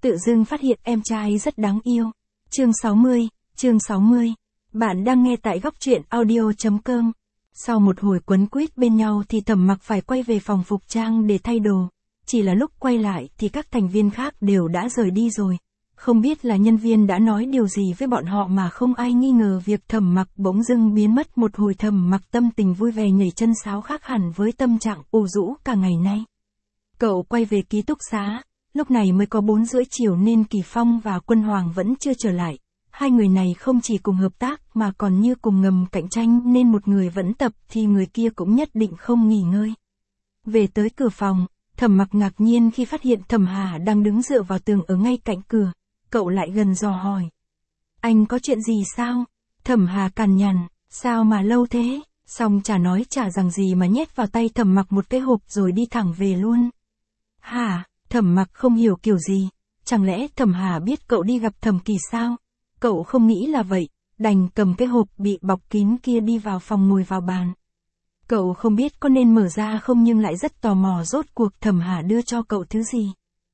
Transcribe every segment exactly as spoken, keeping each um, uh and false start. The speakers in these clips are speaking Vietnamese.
tự dưng phát hiện em trai rất đáng yêu. Chương sáu mươi, chương sáu mươi. Bạn đang nghe tại góc truyện audio chấm com. Sau một hồi quấn quýt bên nhau thì Thẩm Mặc phải quay về phòng phục trang để thay đồ. Chỉ là lúc quay lại thì các thành viên khác đều đã rời đi rồi. Không biết là nhân viên đã nói điều gì với bọn họ mà không ai nghi ngờ việc Thẩm Mặc bỗng dưng biến mất. Một hồi Thẩm Mặc tâm tình vui vẻ nhảy chân sáo khác hẳn với tâm trạng ủ rũ cả ngày nay. Cậu quay về ký túc xá, lúc này mới có bốn rưỡi chiều nên Kỳ Phong và Quân Hoàng vẫn chưa trở lại. Hai người này không chỉ cùng hợp tác mà còn như cùng ngầm cạnh tranh nên một người vẫn tập thì người kia cũng nhất định không nghỉ ngơi. Về tới cửa phòng, Thẩm Mặc ngạc nhiên khi phát hiện Thẩm Hà đang đứng dựa vào tường ở ngay cạnh cửa. Cậu lại gần dò hỏi. Anh có chuyện gì sao? Thẩm Hà cằn nhằn, sao mà lâu thế? Xong chả nói chả rằng gì mà nhét vào tay Thẩm Mặc một cái hộp rồi đi thẳng về luôn. Hả? Thẩm Mặc không hiểu kiểu gì. Chẳng lẽ Thẩm Hà biết cậu đi gặp Thẩm Kỳ sao? Cậu không nghĩ là vậy, đành cầm cái hộp bị bọc kín kia đi vào phòng ngồi vào bàn. Cậu không biết có nên mở ra không nhưng lại rất tò mò rốt cuộc Thẩm Hà đưa cho cậu thứ gì.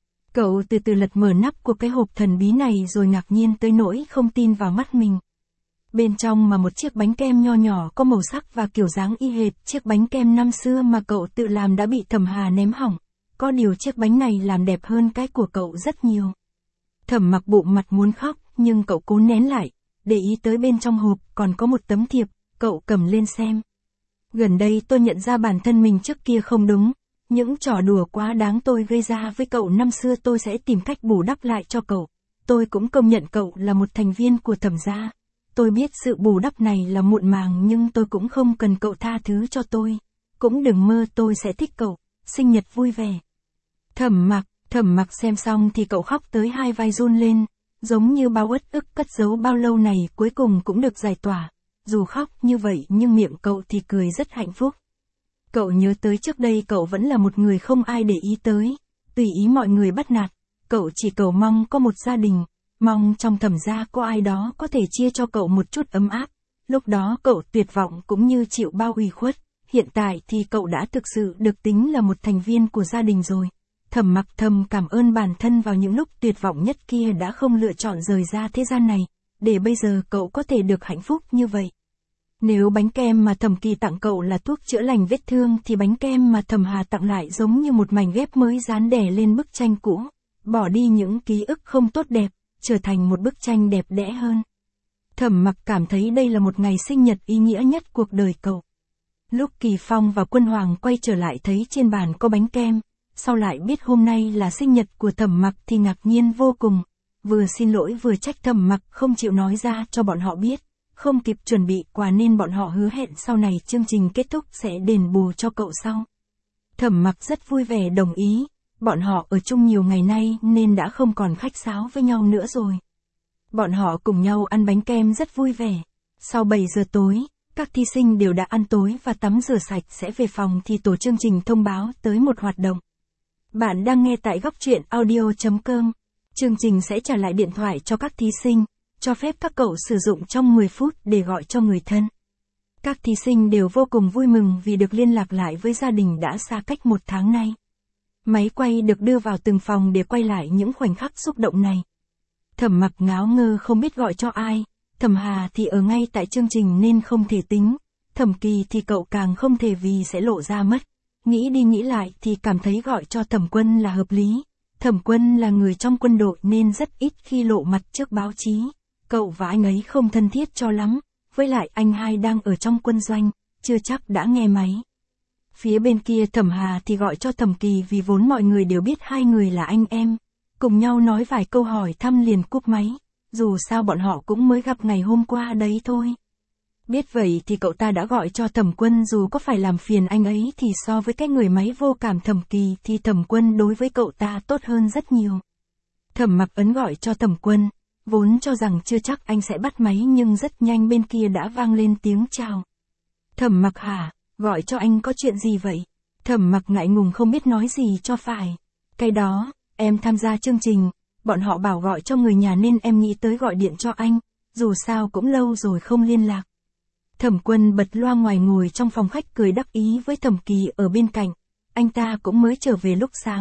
Cậu từ từ lật mở nắp của cái hộp thần bí này rồi ngạc nhiên tới nỗi không tin vào mắt mình. Bên trong mà một chiếc bánh kem nho nhỏ có màu sắc và kiểu dáng y hệt chiếc bánh kem năm xưa mà cậu tự làm đã bị Thẩm Hà ném hỏng. Có điều chiếc bánh này làm đẹp hơn cái của cậu rất nhiều. Thẩm Mặc bụng mặt muốn khóc, nhưng cậu cố nén lại, để ý tới bên trong hộp còn có một tấm thiệp, cậu cầm lên xem. Gần đây tôi nhận ra bản thân mình trước kia không đúng, những trò đùa quá đáng tôi gây ra với cậu năm xưa tôi sẽ tìm cách bù đắp lại cho cậu. Tôi cũng công nhận cậu là một thành viên của Thẩm gia. Tôi biết sự bù đắp này là muộn màng nhưng tôi cũng không cần cậu tha thứ cho tôi. Cũng đừng mơ tôi sẽ thích cậu, sinh nhật vui vẻ. Thẩm Mặc, Thẩm Mặc xem xong thì cậu khóc tới hai vai run lên, giống như bao uất ức cất giấu bao lâu này cuối cùng cũng được giải tỏa. Dù khóc như vậy nhưng miệng cậu thì cười rất hạnh phúc. Cậu nhớ tới trước đây cậu vẫn là một người không ai để ý tới, tùy ý mọi người bắt nạt. Cậu chỉ cầu mong có một gia đình, mong trong Thẩm gia có ai đó có thể chia cho cậu một chút ấm áp. Lúc đó cậu tuyệt vọng cũng như chịu bao ủy khuất. Hiện tại thì cậu đã thực sự được tính là một thành viên của gia đình rồi. Thẩm Mặc thầm cảm ơn bản thân vào những lúc tuyệt vọng nhất kia đã không lựa chọn rời ra thế gian này, để bây giờ cậu có thể được hạnh phúc như vậy. Nếu bánh kem mà Thẩm Kỳ tặng cậu là thuốc chữa lành vết thương thì bánh kem mà Thẩm Hà tặng lại giống như một mảnh ghép mới dán đè lên bức tranh cũ, bỏ đi những ký ức không tốt đẹp, trở thành một bức tranh đẹp đẽ hơn. Thẩm Mặc cảm thấy đây là một ngày sinh nhật ý nghĩa nhất cuộc đời cậu. Lúc Kỳ Phong và Quân Hoàng quay trở lại thấy trên bàn có bánh kem, sau lại biết hôm nay là sinh nhật của Thẩm Mặc thì ngạc nhiên vô cùng, vừa xin lỗi vừa trách Thẩm Mặc không chịu nói ra cho bọn họ biết, không kịp chuẩn bị quà nên bọn họ hứa hẹn sau này chương trình kết thúc sẽ đền bù cho cậu sau. Thẩm Mặc rất vui vẻ đồng ý, bọn họ ở chung nhiều ngày nay nên đã không còn khách sáo với nhau nữa rồi. Bọn họ cùng nhau ăn bánh kem rất vui vẻ. Sau bảy giờ tối, các thí sinh đều đã ăn tối và tắm rửa sạch sẽ về phòng thì tổ chương trình thông báo tới một hoạt động. Bạn đang nghe tại góc truyện audio chấm com. Chương trình sẽ trả lại điện thoại cho các thí sinh, cho phép các cậu sử dụng trong mười phút để gọi cho người thân. Các thí sinh đều vô cùng vui mừng vì được liên lạc lại với gia đình đã xa cách một tháng nay. Máy quay được đưa vào từng phòng để quay lại những khoảnh khắc xúc động này. Thẩm Mặc ngáo ngơ không biết gọi cho ai, Thẩm Hà thì ở ngay tại chương trình nên không thể tính, Thẩm Kỳ thì cậu càng không thể vì sẽ lộ ra mất. Nghĩ đi nghĩ lại thì cảm thấy gọi cho Thẩm Quân là hợp lý. Thẩm Quân là người trong quân đội nên rất ít khi lộ mặt trước báo chí. Cậu và anh ấy không thân thiết cho lắm, với lại anh hai đang ở trong quân doanh, chưa chắc đã nghe máy. Phía bên kia Thẩm Hà thì gọi cho Thẩm Kỳ vì vốn mọi người đều biết hai người là anh em. Cùng nhau nói vài câu hỏi thăm liền cúp máy, dù sao bọn họ cũng mới gặp ngày hôm qua đấy thôi. Biết vậy thì cậu ta đã gọi cho Thẩm Quân dù có phải làm phiền anh ấy thì so với cái người máy vô cảm Thẩm Kỳ thì Thẩm Quân đối với cậu ta tốt hơn rất nhiều. Thẩm Mặc ấn gọi cho Thẩm Quân, vốn cho rằng chưa chắc anh sẽ bắt máy nhưng rất nhanh bên kia đã vang lên tiếng chào. Thẩm Mặc hả, gọi cho anh có chuyện gì vậy? Thẩm Mặc ngại ngùng không biết nói gì cho phải. Cái đó, em tham gia chương trình, bọn họ bảo gọi cho người nhà nên em nghĩ tới gọi điện cho anh, dù sao cũng lâu rồi không liên lạc. Thẩm Quân bật loa ngoài ngồi trong phòng khách cười đắc ý với Thẩm Kỳ ở bên cạnh, anh ta cũng mới trở về lúc sáng,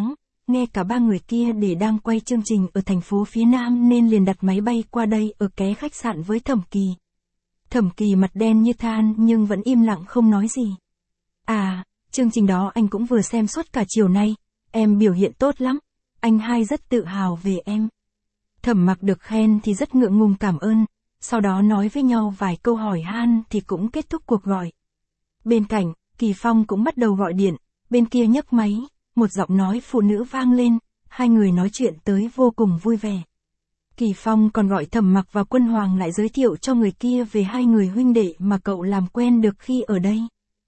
nghe cả ba người kia để đang quay chương trình ở thành phố phía Nam nên liền đặt máy bay qua đây ở ké khách sạn với Thẩm Kỳ. Thẩm Kỳ mặt đen như than nhưng vẫn im lặng không nói gì. À, chương trình đó anh cũng vừa xem suốt cả chiều nay, em biểu hiện tốt lắm, anh hai rất tự hào về em. Thẩm Mặc được khen thì rất ngượng ngùng cảm ơn, sau đó nói với nhau vài câu hỏi han thì cũng kết thúc cuộc gọi. Bên cạnh, Kỳ Phong cũng bắt đầu gọi điện, bên kia nhấc máy, một giọng nói phụ nữ vang lên, hai người nói chuyện tới vô cùng vui vẻ. Kỳ Phong còn gọi Thẩm Mặc và Quân Hoàng lại giới thiệu cho người kia về hai người huynh đệ mà cậu làm quen được khi ở đây.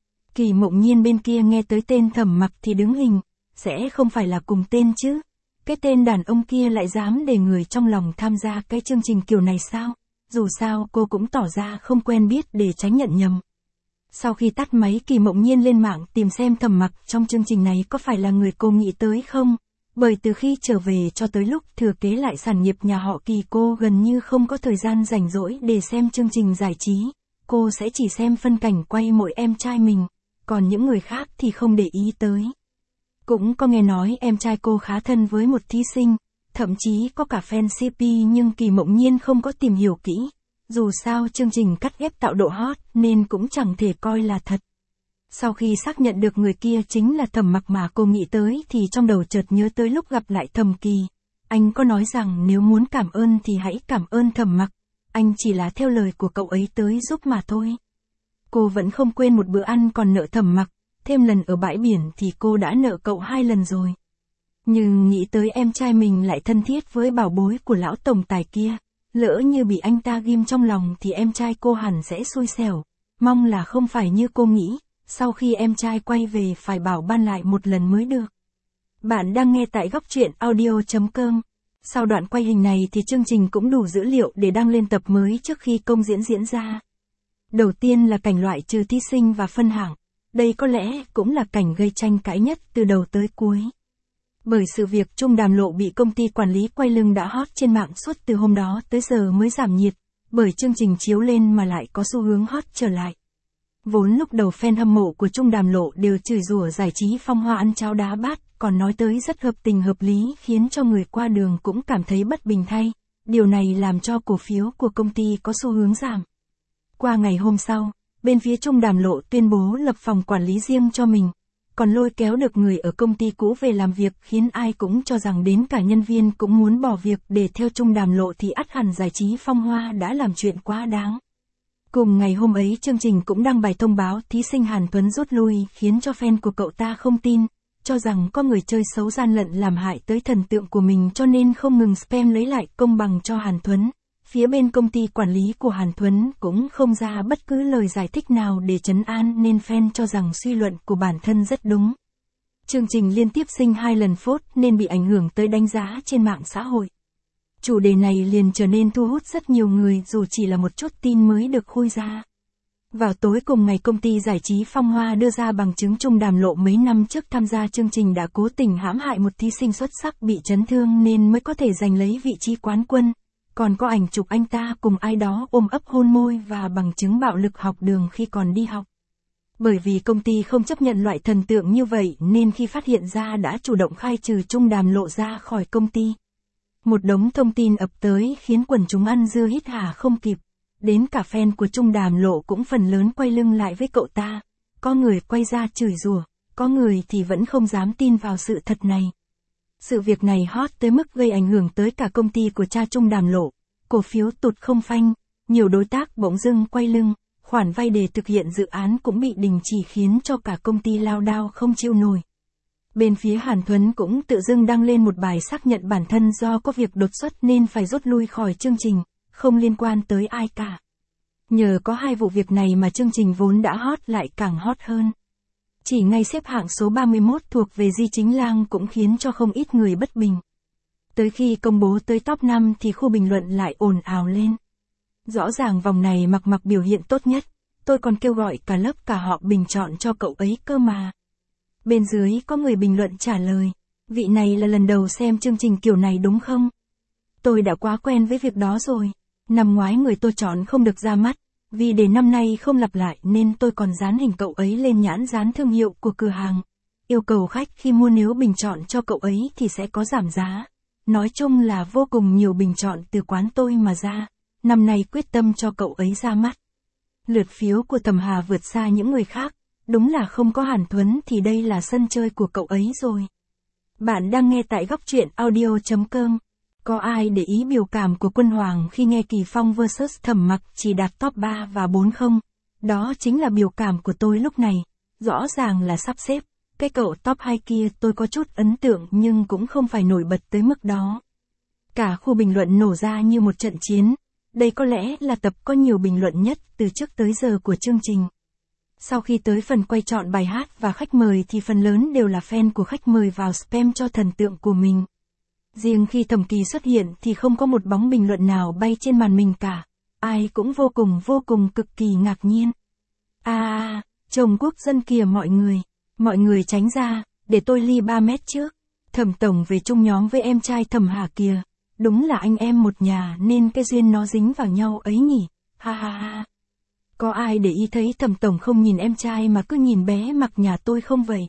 Kỳ Mộng Nhiên bên kia nghe tới tên Thẩm Mặc thì đứng hình, sẽ không phải là cùng tên chứ? Cái tên đàn ông kia lại dám để người trong lòng tham gia cái chương trình kiểu này sao? Dù sao cô cũng tỏ ra không quen biết để tránh nhận nhầm. Sau khi tắt máy, Kỳ Mộng Nhiên lên mạng tìm xem Thẩm Mặc trong chương trình này có phải là người cô nghĩ tới không? Bởi từ khi trở về cho tới lúc thừa kế lại sản nghiệp nhà họ Kỳ, cô gần như không có thời gian rảnh rỗi để xem chương trình giải trí. Cô sẽ chỉ xem phân cảnh quay mỗi em trai mình, còn những người khác thì không để ý tới. Cũng có nghe nói em trai cô khá thân với một thí sinh, thậm chí có cả fan xê pê, nhưng Kỳ Mộng Nhiên không có tìm hiểu kỹ. Dù sao chương trình cắt ghép tạo độ hot nên cũng chẳng thể coi là thật. Sau khi xác nhận được người kia chính là Thẩm Mặc mà cô nghĩ tới thì trong đầu chợt nhớ tới lúc gặp lại Thẩm Kỳ. Anh có nói rằng nếu muốn cảm ơn thì hãy cảm ơn Thẩm Mặc, anh chỉ là theo lời của cậu ấy tới giúp mà thôi. Cô vẫn không quên một bữa ăn còn nợ Thẩm Mặc, thêm lần ở bãi biển thì cô đã nợ cậu hai lần rồi. Nhưng nghĩ tới em trai mình lại thân thiết với bảo bối của lão tổng tài kia, lỡ như bị anh ta ghim trong lòng thì em trai cô hẳn sẽ xui xẻo, mong là không phải như cô nghĩ, sau khi em trai quay về phải bảo ban lại một lần mới được. Bạn đang nghe tại góc truyện audio chấm com. Sau đoạn quay hình này thì chương trình cũng đủ dữ liệu để đăng lên tập mới trước khi công diễn diễn ra. Đầu tiên là cảnh loại trừ thí sinh và phân hạng. Đây có lẽ cũng là cảnh gây tranh cãi nhất từ đầu tới cuối. Bởi sự việc Trung Đàm Lộ bị công ty quản lý quay lưng đã hot trên mạng suốt từ hôm đó tới giờ mới giảm nhiệt, bởi chương trình chiếu lên mà lại có xu hướng hot trở lại. Vốn lúc đầu fan hâm mộ của Trung Đàm Lộ đều chửi rủa giải trí phong hoa ăn cháo đá bát, còn nói tới rất hợp tình hợp lý khiến cho người qua đường cũng cảm thấy bất bình thay. Điều này làm cho cổ phiếu của công ty có xu hướng giảm. Qua ngày hôm sau, bên phía Trung Đàm Lộ tuyên bố lập phòng quản lý riêng cho mình, còn lôi kéo được người ở công ty cũ về làm việc khiến ai cũng cho rằng đến cả nhân viên cũng muốn bỏ việc để theo Trung Đàm Lộ thì ắt hẳn giải trí phong hoa đã làm chuyện quá đáng. Cùng ngày hôm ấy chương trình cũng đăng bài thông báo thí sinh Hàn Tuấn rút lui khiến cho fan của cậu ta không tin, cho rằng có người chơi xấu gian lận làm hại tới thần tượng của mình cho nên không ngừng spam lấy lại công bằng cho Hàn Tuấn. Phía bên công ty quản lý của Hàn Tuấn cũng không ra bất cứ lời giải thích nào để trấn an nên fan cho rằng suy luận của bản thân rất đúng. Chương trình liên tiếp sinh hai lần phốt nên bị ảnh hưởng tới đánh giá trên mạng xã hội. Chủ đề này liền trở nên thu hút rất nhiều người dù chỉ là một chút tin mới được khui ra. Vào tối cùng ngày công ty giải trí Phong Hoa đưa ra bằng chứng Trung Đàm Lộ mấy năm trước tham gia chương trình đã cố tình hãm hại một thí sinh xuất sắc bị chấn thương nên mới có thể giành lấy vị trí quán quân. Còn có ảnh chụp anh ta cùng ai đó ôm ấp hôn môi và bằng chứng bạo lực học đường khi còn đi học. Bởi vì công ty không chấp nhận loại thần tượng như vậy nên khi phát hiện ra đã chủ động khai trừ Trung Đàm Lộ ra khỏi công ty. Một đống thông tin ập tới khiến quần chúng ăn dưa hít hà không kịp. Đến cả fan của Trung Đàm Lộ cũng phần lớn quay lưng lại với cậu ta. Có người quay ra chửi rủa, có người thì vẫn không dám tin vào sự thật này. Sự việc này hot tới mức gây ảnh hưởng tới cả công ty của cha Trung Đàm Lộ. Cổ phiếu tụt không phanh, nhiều đối tác bỗng dưng quay lưng, khoản vay để thực hiện dự án cũng bị đình chỉ khiến cho cả công ty lao đao không chịu nổi. Bên phía Hàn Tuấn cũng tự dưng đăng lên một bài xác nhận bản thân do có việc đột xuất nên phải rút lui khỏi chương trình, không liên quan tới ai cả. Nhờ có hai vụ việc này mà chương trình vốn đã hot lại càng hot hơn. Chỉ ngay xếp hạng số ba mươi mốt thuộc về Di Chính Lang cũng khiến cho không ít người bất bình. Tới khi công bố tới top năm thì khu bình luận lại ồn ào lên. Rõ ràng vòng này Mặc Mặc biểu hiện tốt nhất, tôi còn kêu gọi cả lớp cả họ bình chọn cho cậu ấy cơ mà. Bên dưới có người bình luận trả lời, vị này là lần đầu xem chương trình kiểu này đúng không? Tôi đã quá quen với việc đó rồi, năm ngoái người tôi chọn không được ra mắt, vì để năm nay không lặp lại nên tôi còn dán hình cậu ấy lên nhãn dán thương hiệu của cửa hàng. Yêu cầu khách khi mua nếu bình chọn cho cậu ấy thì sẽ có giảm giá. Nói chung là vô cùng nhiều bình chọn từ quán tôi mà ra. Năm nay quyết tâm cho cậu ấy ra mắt. Lượt phiếu của Thẩm Hà vượt xa những người khác. Đúng là không có Hàn Tuấn thì đây là sân chơi của cậu ấy rồi. Bạn đang nghe tại góc truyện audio.com. Có ai để ý biểu cảm của Quân Hoàng khi nghe Kỳ Phong versus Thẩm Mặc chỉ đạt top ba và bốn không? Đó chính là biểu cảm của tôi lúc này. Rõ ràng là sắp xếp. Cái cậu top hai kia tôi có chút ấn tượng nhưng cũng không phải nổi bật tới mức đó. Cả khu bình luận nổ ra như một trận chiến. Đây có lẽ là tập có nhiều bình luận nhất từ trước tới giờ của chương trình. Sau khi tới phần quay chọn bài hát và khách mời thì phần lớn đều là fan của khách mời vào spam cho thần tượng của mình. Riêng khi Thẩm Kỳ xuất hiện thì không có một bóng bình luận nào bay trên màn mình cả. Ai cũng vô cùng vô cùng cực kỳ ngạc nhiên. À, chồng quốc dân kìa mọi người. Mọi người tránh ra, để tôi ly ba mét trước. Thẩm Tổng về chung nhóm với em trai Thẩm Hà kìa. Đúng là anh em một nhà nên cái duyên nó dính vào nhau ấy nhỉ. Ha ha ha. Có ai để ý thấy Thẩm Tổng không nhìn em trai mà cứ nhìn bé Mặc nhà tôi không vậy?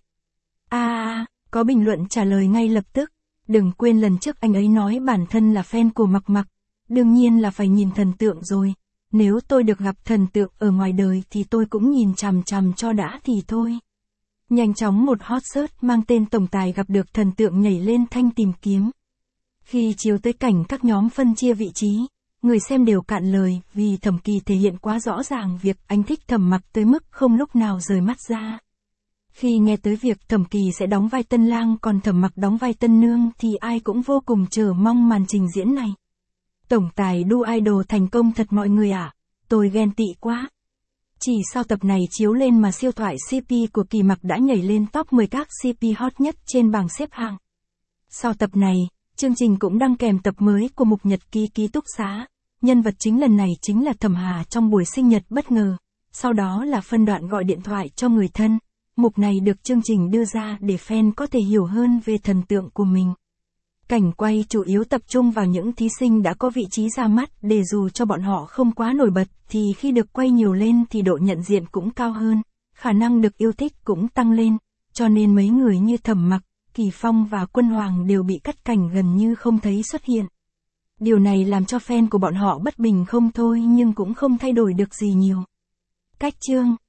À, có bình luận trả lời ngay lập tức. Đừng quên lần trước anh ấy nói bản thân là fan của Mặc Mặc. Đương nhiên là phải nhìn thần tượng rồi. Nếu tôi được gặp thần tượng ở ngoài đời thì tôi cũng nhìn chằm chằm cho đã thì thôi. Nhanh chóng một hot search mang tên tổng tài gặp được thần tượng nhảy lên thanh tìm kiếm. Khi chiếu tới cảnh các nhóm phân chia vị trí, người xem đều cạn lời vì Thẩm Kỳ thể hiện quá rõ ràng việc anh thích Thẩm Mặc tới mức không lúc nào rời mắt ra. Khi nghe tới việc Thẩm Kỳ sẽ đóng vai Tân Lang còn Thẩm Mặc đóng vai Tân Nương thì ai cũng vô cùng chờ mong màn trình diễn này. Tổng tài đu idol thành công thật mọi người ạ, à? Tôi ghen tị quá. Chỉ sau tập này chiếu lên mà siêu thoại xê pê của Kỳ Mặc đã nhảy lên top mười các xê pê hot nhất trên bảng xếp hạng. Sau tập này, chương trình cũng đăng kèm tập mới của mục nhật ký ký túc xá. Nhân vật chính lần này chính là Thẩm Hà trong buổi sinh nhật bất ngờ. Sau đó là phân đoạn gọi điện thoại cho người thân. Mục này được chương trình đưa ra để fan có thể hiểu hơn về thần tượng của mình. Cảnh quay chủ yếu tập trung vào những thí sinh đã có vị trí ra mắt để dù cho bọn họ không quá nổi bật thì khi được quay nhiều lên thì độ nhận diện cũng cao hơn, khả năng được yêu thích cũng tăng lên, cho nên mấy người như Thẩm Mặc, Kỳ Phong và Quân Hoàng đều bị cắt cảnh gần như không thấy xuất hiện. Điều này làm cho fan của bọn họ bất bình không thôi nhưng cũng không thay đổi được gì nhiều. Cách chương